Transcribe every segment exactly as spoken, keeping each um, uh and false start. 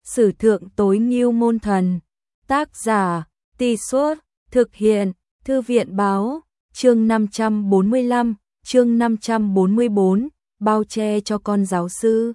Sử thượng tối ngưu môn thần. Tác giả, Tì Suốt, thực hiện, Thư viện báo, chương năm trăm bốn mươi lăm, chương năm trăm bốn mươi bốn, bao che cho con giáo sư.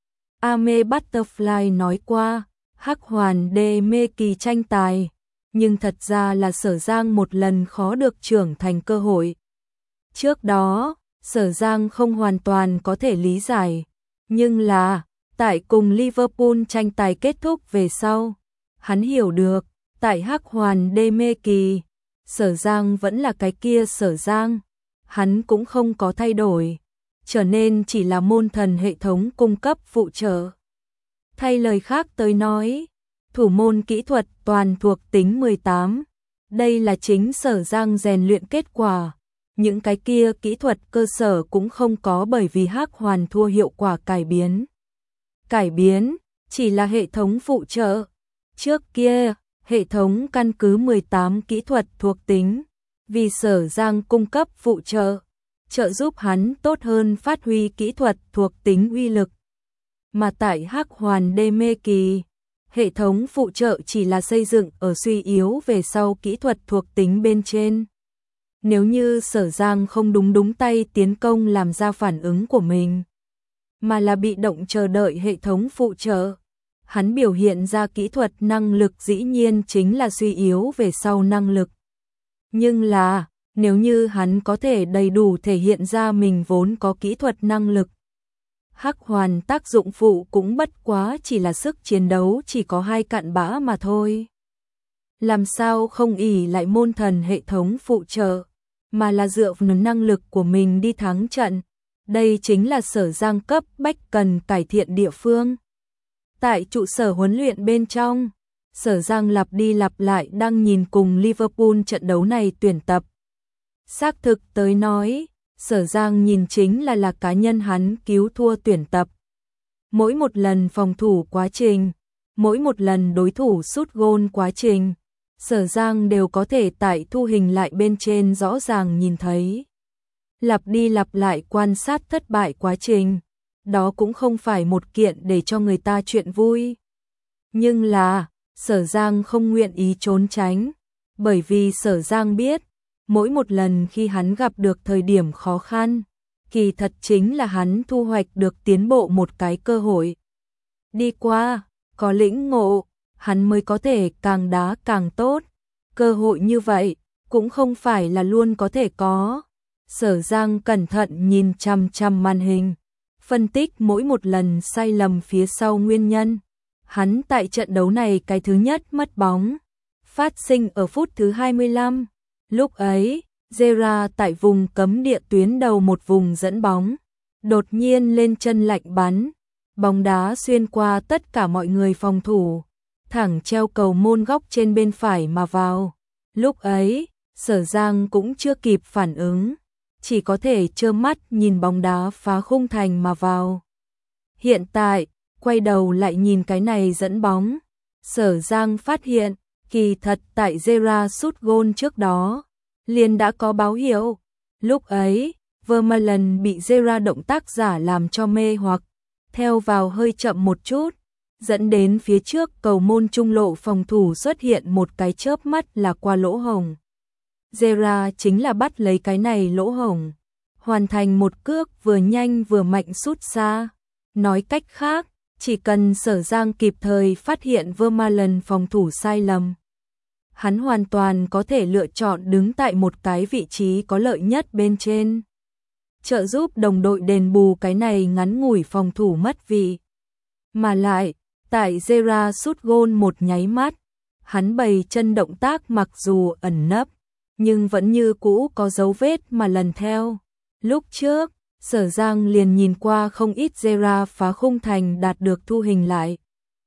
Ame Butterfly nói qua, Hắc Hoàn đê mê kỳ tranh tài, nhưng thật ra là Sở Giang một lần khó được trưởng thành cơ hội. Trước đó, Sở Giang không hoàn toàn có thể lý giải, nhưng là, tại cùng Liverpool tranh tài kết thúc về sau, hắn hiểu được, tại Hắc Hoàn đê mê kỳ, Sở Giang vẫn là cái kia Sở Giang, hắn cũng không có thay đổi, trở nên chỉ là môn thần hệ thống cung cấp phụ trợ. Thay lời khác tới nói, thủ môn kỹ thuật toàn thuộc tính mười tám, đây là chính Sở Giang rèn luyện kết quả. Những cái kia kỹ thuật cơ sở cũng không có bởi vì Hắc Hoàn thua hiệu quả cải biến. Cải biến, chỉ là hệ thống phụ trợ. Trước kia, hệ thống căn cứ mười tám kỹ thuật thuộc tính, vì Sở Giang cung cấp phụ trợ, trợ giúp hắn tốt hơn phát huy kỹ thuật thuộc tính uy lực. Mà tại Hắc Hoàn đê mê kỳ, hệ thống phụ trợ chỉ là xây dựng ở suy yếu về sau kỹ thuật thuộc tính bên trên. Nếu như Sở Giang không đúng đúng tay tiến công làm ra phản ứng của mình, mà là bị động chờ đợi hệ thống phụ trợ, hắn biểu hiện ra kỹ thuật năng lực dĩ nhiên chính là suy yếu về sau năng lực. Nhưng là, nếu như hắn có thể đầy đủ thể hiện ra mình vốn có kỹ thuật năng lực, Hắc Hoàn tác dụng phụ cũng bất quá chỉ là sức chiến đấu chỉ có hai cặn bã mà thôi. Làm sao không ỷ lại môn thần hệ thống phụ trợ, mà là dựa vào năng lực của mình đi thắng trận. Đây chính là Sở Giang cấp bách cần cải thiện địa phương. Tại trụ sở huấn luyện bên trong, Sở Giang lặp đi lặp lại đang nhìn cùng Liverpool trận đấu này tuyển tập. Xác thực tới nói, Sở Giang nhìn chính là là cá nhân hắn cứu thua tuyển tập. Mỗi một lần phòng thủ quá trình, mỗi một lần đối thủ sút gôn quá trình, Sở Giang đều có thể tại thu hình lại bên trên rõ ràng nhìn thấy. Lặp đi lặp lại quan sát thất bại quá trình, đó cũng không phải một kiện để cho người ta chuyện vui. Nhưng là, Sở Giang không nguyện ý trốn tránh, bởi vì Sở Giang biết, mỗi một lần khi hắn gặp được thời điểm khó khăn, kỳ thật chính là hắn thu hoạch được tiến bộ một cái cơ hội. Đi qua, có lĩnh ngộ, hắn mới có thể càng đá càng tốt. Cơ hội như vậy, cũng không phải là luôn có thể có. Sở Giang cẩn thận nhìn chằm chằm màn hình, phân tích mỗi một lần sai lầm phía sau nguyên nhân. Hắn tại trận đấu này cái thứ nhất mất bóng, phát sinh ở phút thứ hai mươi lăm. Lúc ấy, Zera tại vùng cấm địa tuyến đầu một vùng dẫn bóng, đột nhiên lên chân lạnh bắn, bóng đá xuyên qua tất cả mọi người phòng thủ, thẳng treo cầu môn góc trên bên phải mà vào. Lúc ấy, Sở Giang cũng chưa kịp phản ứng, chỉ có thể trơ mắt nhìn bóng đá phá khung thành mà vào. Hiện tại, quay đầu lại nhìn cái này dẫn bóng, Sở Giang phát hiện, kỳ thật tại Zera sút gôn trước đó, liền đã có báo hiệu. Lúc ấy, Vermaelen bị Zera động tác giả làm cho mê hoặc, theo vào hơi chậm một chút, dẫn đến phía trước cầu môn trung lộ phòng thủ xuất hiện một cái chớp mắt là qua lỗ hổng. Zera chính là bắt lấy cái này lỗ hổng, hoàn thành một cước vừa nhanh vừa mạnh sút xa. Nói cách khác, chỉ cần Sở Giang kịp thời phát hiện Vermaelen phòng thủ sai lầm, hắn hoàn toàn có thể lựa chọn đứng tại một cái vị trí có lợi nhất bên trên, trợ giúp đồng đội đền bù cái này ngắn ngủi phòng thủ mất vị. Mà lại, tại Zera sút gôn một nháy mắt, hắn bày chân động tác mặc dù ẩn nấp, nhưng vẫn như cũ có dấu vết mà lần theo. Lúc trước, Sở Giang liền nhìn qua không ít Zera phá khung thành đạt được thu hình lại.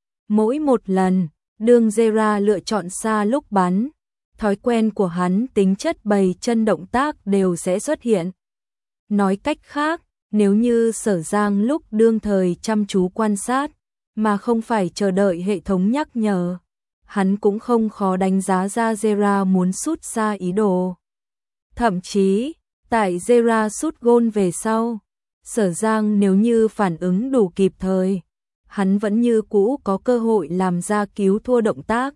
Mỗi một lần, đường Zera lựa chọn xa lúc bắn, thói quen của hắn tính chất bày chân động tác đều sẽ xuất hiện. Nói cách khác, nếu như Sở Giang lúc đương thời chăm chú quan sát, mà không phải chờ đợi hệ thống nhắc nhở, hắn cũng không khó đánh giá ra Zera muốn sút xa ý đồ. Thậm chí, tại Zera sút gôn về sau, Sở Giang nếu như phản ứng đủ kịp thời, hắn vẫn như cũ có cơ hội làm ra cứu thua động tác,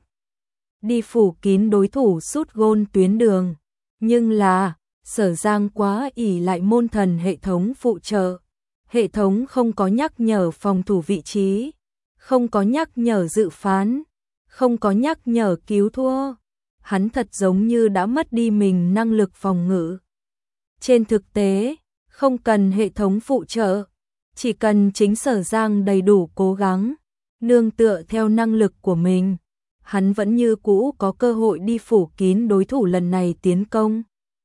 đi phủ kín đối thủ sút gôn tuyến đường. Nhưng là, Sở Giang quá ỷ lại môn thần hệ thống phụ trợ. Hệ thống không có nhắc nhở phòng thủ vị trí, không có nhắc nhở dự phán, không có nhắc nhở cứu thua. Hắn thật giống như đã mất đi mình năng lực phòng ngự. Trên thực tế, không cần hệ thống phụ trợ, chỉ cần chính Sở Giang đầy đủ cố gắng, nương tựa theo năng lực của mình, hắn vẫn như cũ có cơ hội đi phủ kín đối thủ lần này tiến công.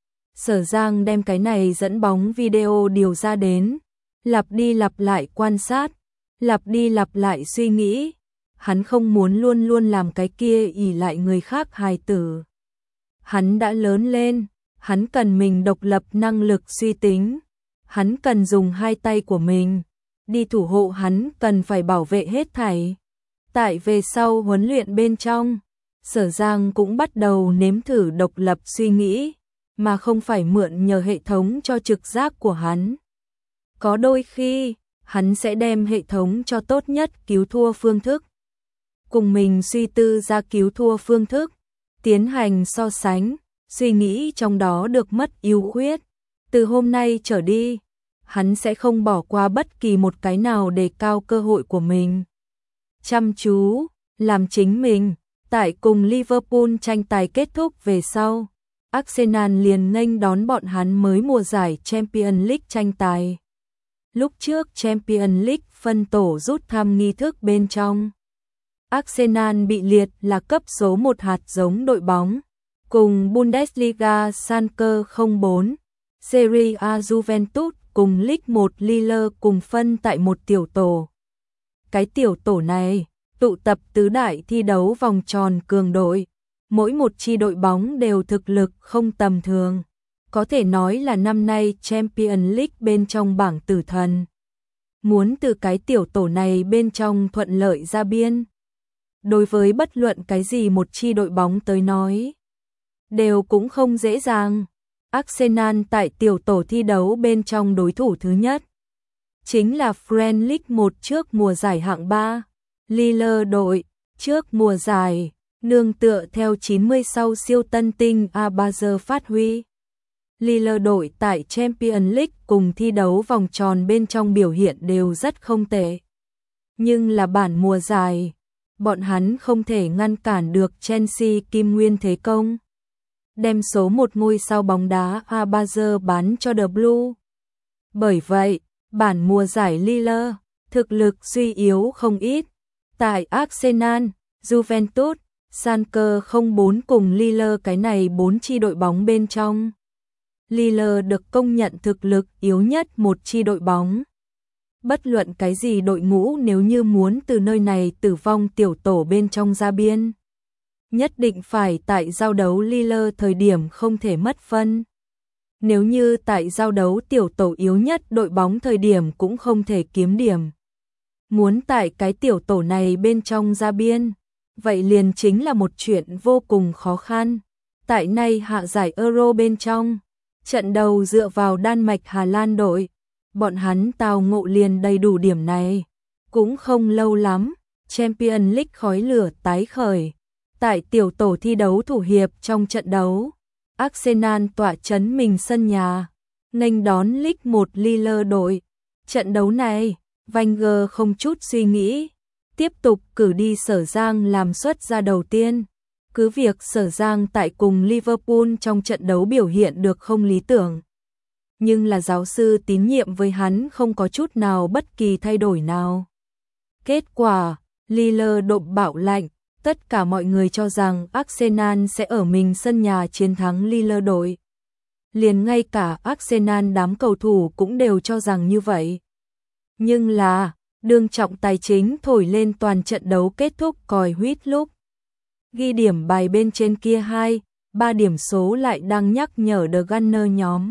Sở Giang đem cái này dẫn bóng video điều ra đến, lặp đi lặp lại quan sát, lặp đi lặp lại suy nghĩ. Hắn không muốn luôn luôn làm cái kia ỷ lại người khác hài tử. Hắn đã lớn lên, hắn cần mình độc lập năng lực suy tính. Hắn cần dùng hai tay của mình đi thủ hộ, hắn cần phải bảo vệ hết thảy. Tại về sau huấn luyện bên trong, Sở Giang cũng bắt đầu nếm thử độc lập suy nghĩ, mà không phải mượn nhờ hệ thống cho trực giác của hắn. Có đôi khi, hắn sẽ đem hệ thống cho tốt nhất cứu thua phương thức, cùng mình suy tư ra cứu thua phương thức, tiến hành so sánh, suy nghĩ trong đó được mất ưu khuyết. Từ hôm nay trở đi, hắn sẽ không bỏ qua bất kỳ một cái nào để cao cơ hội của mình. Chăm chú, làm chính mình. Tại cùng Liverpool tranh tài kết thúc về sau, Arsenal liền nghênh đón bọn hắn mới mùa giải Champions League tranh tài. Lúc trước Champions League phân tổ rút thăm nghi thức bên trong, Arsenal bị liệt là cấp số một hạt giống đội bóng, cùng Bundesliga Schalke không bốn, Serie A Juventus cùng League một Lille cùng phân tại một tiểu tổ. Cái tiểu tổ này tụ tập tứ đại thi đấu vòng tròn cường đội, mỗi một chi đội bóng đều thực lực không tầm thường, có thể nói là năm nay Champions League bên trong bảng tử thần. Muốn từ cái tiểu tổ này bên trong thuận lợi ra biên, đối với bất luận cái gì một chi đội bóng tới nói, đều cũng không dễ dàng. Arsenal tại tiểu tổ thi đấu bên trong đối thủ thứ nhất chính là Premier League một trước mùa giải hạng ba. Lille đội trước mùa giải nương tựa theo chín mươi sau siêu tân tinh Abazer phát huy. Lille đội tại Champions League cùng thi đấu vòng tròn bên trong biểu hiện đều rất không tệ. Nhưng là bản mùa giải, bọn hắn không thể ngăn cản được Chelsea kim nguyên thế công, đem số một ngôi sao bóng đá Abazer bán cho The Blue. Bởi vậy, bản mùa giải Lille thực lực suy yếu không ít. Tại Arsenal, Juventus, Schalke không bốn cùng Lille cái này bốn chi đội bóng bên trong, Lille được công nhận thực lực yếu nhất một chi đội bóng. Bất luận cái gì đội ngũ nếu như muốn từ nơi này tử vong tiểu tổ bên trong ra biên, nhất định phải tại giao đấu Lille thời điểm không thể mất phân. Nếu như tại giao đấu tiểu tổ yếu nhất đội bóng thời điểm cũng không thể kiếm điểm, muốn tại cái tiểu tổ này bên trong ra biên, vậy liền chính là một chuyện vô cùng khó khăn. Tại nay hạ giải Euro bên trong, trận đầu dựa vào Đan Mạch Hà Lan đội, bọn hắn tào ngộ liền đầy đủ điểm này. Cũng không lâu lắm, Champions League khói lửa tái khởi. Tại tiểu tổ thi đấu thủ hiệp trong trận đấu, Arsenal tỏa chấn mình sân nhà, nghênh đón League một Lille đội. Trận đấu này, Wenger không chút suy nghĩ, tiếp tục cử đi Sở Giang làm xuất ra đầu tiên. Cứ việc Sở Giang tại cùng Liverpool trong trận đấu biểu hiện được không lý tưởng, nhưng là giáo sư tín nhiệm với hắn không có chút nào bất kỳ thay đổi nào. Kết quả, Lille độp bạo lạnh, tất cả mọi người cho rằng Arsenal sẽ ở mình sân nhà chiến thắng Lille đội. Liền ngay cả Arsenal đám cầu thủ cũng đều cho rằng như vậy. Nhưng là, đương trọng tài chính thổi lên toàn trận đấu kết thúc còi huýt lúc, ghi điểm bài bên trên kia hai, ba điểm số lại đang nhắc nhở The Gunner nhóm.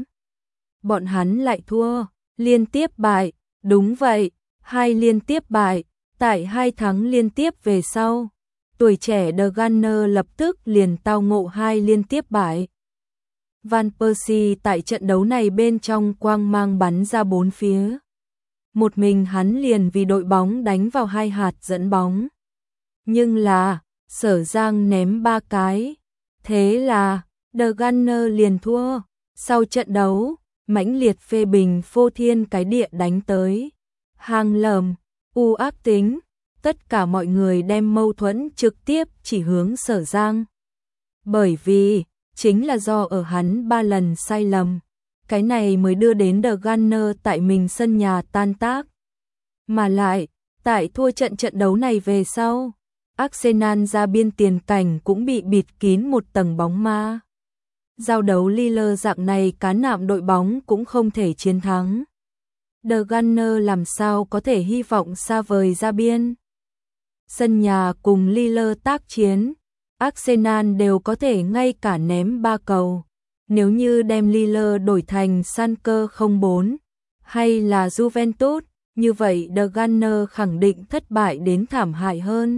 Bọn hắn lại thua, liên tiếp bại, đúng vậy, hai liên tiếp bại, tại hai thắng liên tiếp về sau. Tuổi trẻ The Gunner lập tức liền tao ngộ hai liên tiếp bại. Van Persie tại trận đấu này bên trong quang mang bắn ra bốn phía. một mình hắn liền vì đội bóng đánh vào hai hạt dẫn bóng. Nhưng là, Sở Giang ném ba cái. Thế là, The Gunner liền thua. Sau trận đấu, mãnh liệt phê bình phô thiên cái địa đánh tới. Hàng lầm, u ác tính, tất cả mọi người đem mâu thuẫn trực tiếp chỉ hướng Sở Giang. Bởi vì, chính là do ở hắn ba lần sai lầm. Cái này mới đưa đến The Gunner tại mình sân nhà tan tác. Mà lại, tại thua trận trận đấu này về sau, Arsenal ra biên tiền cảnh cũng bị bịt kín một tầng bóng ma. Giao đấu Lille dạng này cá nạm đội bóng cũng không thể chiến thắng. The Gunner làm sao có thể hy vọng xa vời ra biên. Sân nhà cùng Lille tác chiến, Arsenal đều có thể ngay cả ném ba cầu. Nếu như đem Lille đổi thành Schalke không bốn hay là Juventus, như vậy The Gunner khẳng định thất bại đến thảm hại hơn.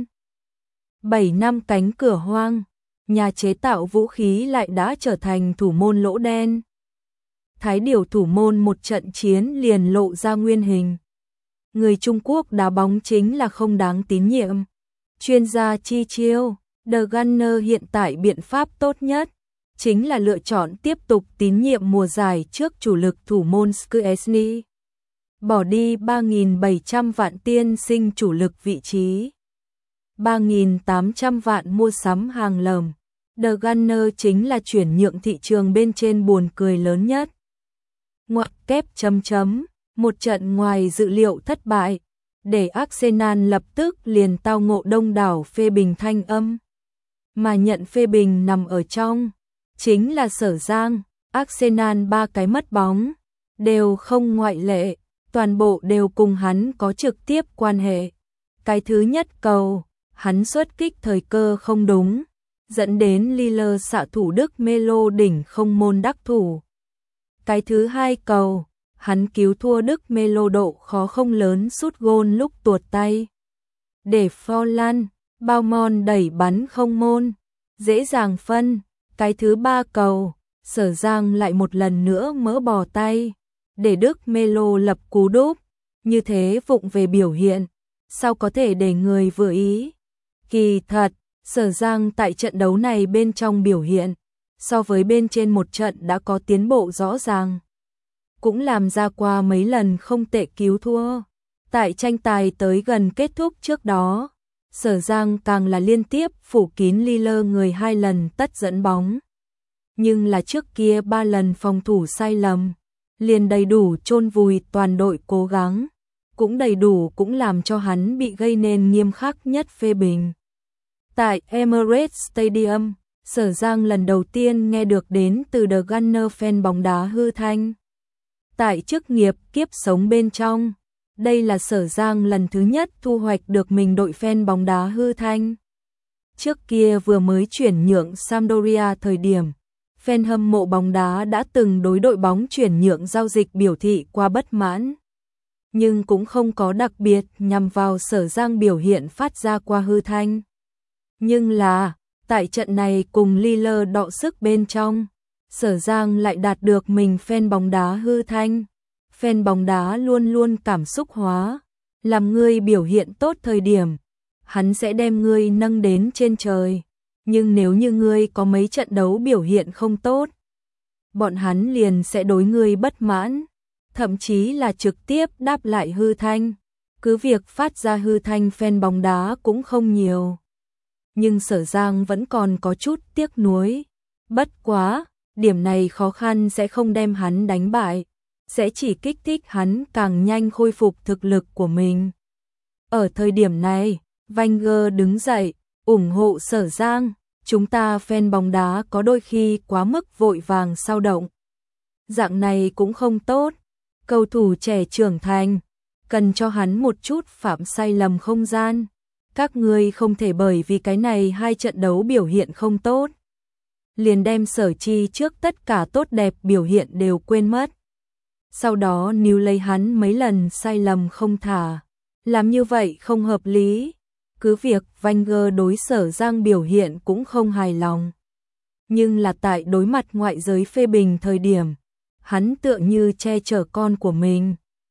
bảy năm cánh cửa hoang, nhà chế tạo vũ khí lại đã trở thành thủ môn lỗ đen. Thái điểu thủ môn một trận chiến liền lộ ra nguyên hình. Người Trung Quốc đá bóng chính là không đáng tín nhiệm. Chuyên gia chi chiêu, The Gunner hiện tại biện pháp tốt nhất chính là lựa chọn tiếp tục tín nhiệm mùa giải trước chủ lực thủ môn Szczesny. Bỏ đi ba nghìn bảy trăm vạn tiên sinh chủ lực vị trí. ba nghìn tám trăm vạn mua sắm hàng lầm. The Gunner chính là chuyển nhượng thị trường bên trên buồn cười lớn nhất. Ngoặc kép chấm chấm, một trận ngoài dự liệu thất bại, để Arsenal lập tức liền tao ngộ đông đảo phê bình thanh âm. Mà nhận phê bình nằm ở trong, chính là Sở Giang. Arsenal ba cái mất bóng, đều không ngoại lệ, toàn bộ đều cùng hắn có trực tiếp quan hệ. Cái thứ nhất cầu, hắn xuất kích thời cơ không đúng, dẫn đến Lille xạ thủ Đức Melo đỉnh không môn đắc thủ. Cái thứ hai cầu, hắn cứu thua Đức Melo độ khó không lớn sút gôn lúc tuột tay. Để Forlan, Baumon đẩy bắn không môn, dễ dàng phân. Cái thứ ba cầu, Sở Giang lại một lần nữa mỡ bò tay, để Đức Melo lập cú đúp, như thế vụng về biểu hiện, sao có thể để người vừa ý. Kỳ thật, Sở Giang tại trận đấu này bên trong biểu hiện, so với bên trên một trận đã có tiến bộ rõ ràng. Cũng làm ra qua mấy lần không tệ cứu thua. Tại tranh tài tới gần kết thúc trước đó, Sở Giang càng là liên tiếp phủ kín Lille người hai lần tất dẫn bóng. Nhưng là trước kia ba lần phòng thủ sai lầm, liền đầy đủ chôn vùi toàn đội cố gắng, cũng đầy đủ cũng làm cho hắn bị gây nên nghiêm khắc nhất phê bình. Tại Emirates Stadium, Sở Giang lần đầu tiên nghe được đến từ The Gunner fan bóng đá hư thanh. Tại chức nghiệp kiếp sống bên trong, đây là Sở Giang lần thứ nhất thu hoạch được mình đội fan bóng đá hư thanh. Trước kia vừa mới chuyển nhượng Sampdoria thời điểm, fan hâm mộ bóng đá đã từng đối đội bóng chuyển nhượng giao dịch biểu thị qua bất mãn. Nhưng cũng không có đặc biệt nhằm vào Sở Giang biểu hiện phát ra qua hư thanh. Nhưng là, tại trận này cùng Lille đọ sức bên trong, Sở Giang lại đạt được mình fan bóng đá hư thanh. Fan bóng đá luôn luôn cảm xúc hóa, làm ngươi biểu hiện tốt thời điểm, hắn sẽ đem ngươi nâng đến trên trời. Nhưng nếu như ngươi có mấy trận đấu biểu hiện không tốt, bọn hắn liền sẽ đối ngươi bất mãn, thậm chí là trực tiếp đáp lại hư thanh. Cứ việc phát ra hư thanh fan bóng đá cũng không nhiều. Nhưng Sở Giang vẫn còn có chút tiếc nuối. Bất quá, điểm này khó khăn sẽ không đem hắn đánh bại, sẽ chỉ kích thích hắn càng nhanh khôi phục thực lực của mình. Ở thời điểm này, Wenger đứng dậy, ủng hộ Sở Giang. Chúng ta fan bóng đá có đôi khi quá mức vội vàng sao động. Dạng này cũng không tốt. Cầu thủ trẻ trưởng thành, cần cho hắn một chút phạm sai lầm không gian. Các ngươi không thể bởi vì cái này hai trận đấu biểu hiện không tốt, liền đem Sở Chi trước tất cả tốt đẹp biểu hiện đều quên mất. Sau đó níu lấy hắn mấy lần sai lầm không thả. Làm như vậy không hợp lý. Cứ việc Wenger đối Sở Giang biểu hiện cũng không hài lòng. Nhưng là tại đối mặt ngoại giới phê bình thời điểm, hắn tựa như che chở con của mình.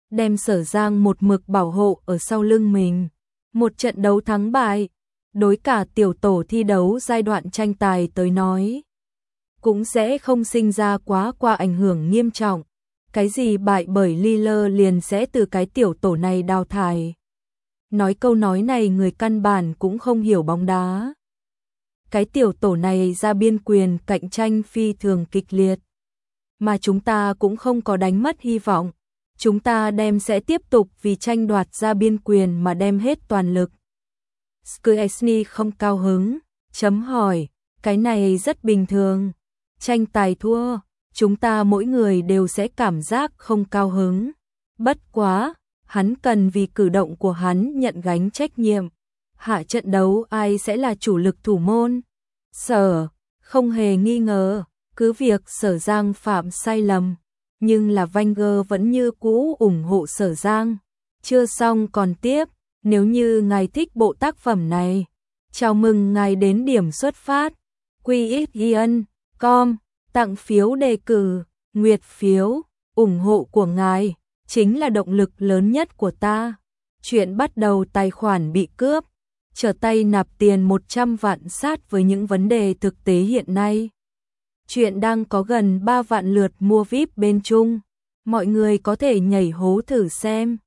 đem Sở Giang một mực bảo hộ ở sau lưng mình. Một trận đấu thắng bại, đối cả tiểu tổ thi đấu giai đoạn tranh tài tới nói, cũng sẽ không sinh ra quá qua ảnh hưởng nghiêm trọng. Cái gì bại bởi Lille liền sẽ từ cái tiểu tổ này đào thải. Nói câu nói này người căn bản cũng không hiểu bóng đá. Cái tiểu tổ này ra biên quyền cạnh tranh phi thường kịch liệt. Mà chúng ta cũng không có đánh mất hy vọng. Chúng ta đem sẽ tiếp tục vì tranh đoạt ra biên quyền mà đem hết toàn lực. Szczesny không cao hứng, chấm hỏi, cái này rất bình thường. Tranh tài thua, chúng ta mỗi người đều sẽ cảm giác không cao hứng. Bất quá, hắn cần vì cử động của hắn nhận gánh trách nhiệm. Hạ trận đấu ai sẽ là chủ lực thủ môn? Sở, không hề nghi ngờ, cứ việc Sở Giang phạm sai lầm, nhưng là Wenger vẫn như cũ ủng hộ Sở Giang. Chưa xong còn tiếp, nếu như ngài thích bộ tác phẩm này, chào mừng ngài đến điểm xuất phát. quy ích yên chấm com, tặng phiếu đề cử, nguyệt phiếu, ủng hộ của ngài chính là động lực lớn nhất của ta. Chuyện bắt đầu tài khoản bị cướp, trở tay nạp tiền một trăm vạn sát với những vấn đề thực tế hiện nay. Chuyện đang có gần ba vạn lượt mua vi ai pi bên Trung, mọi người có thể nhảy hố thử xem.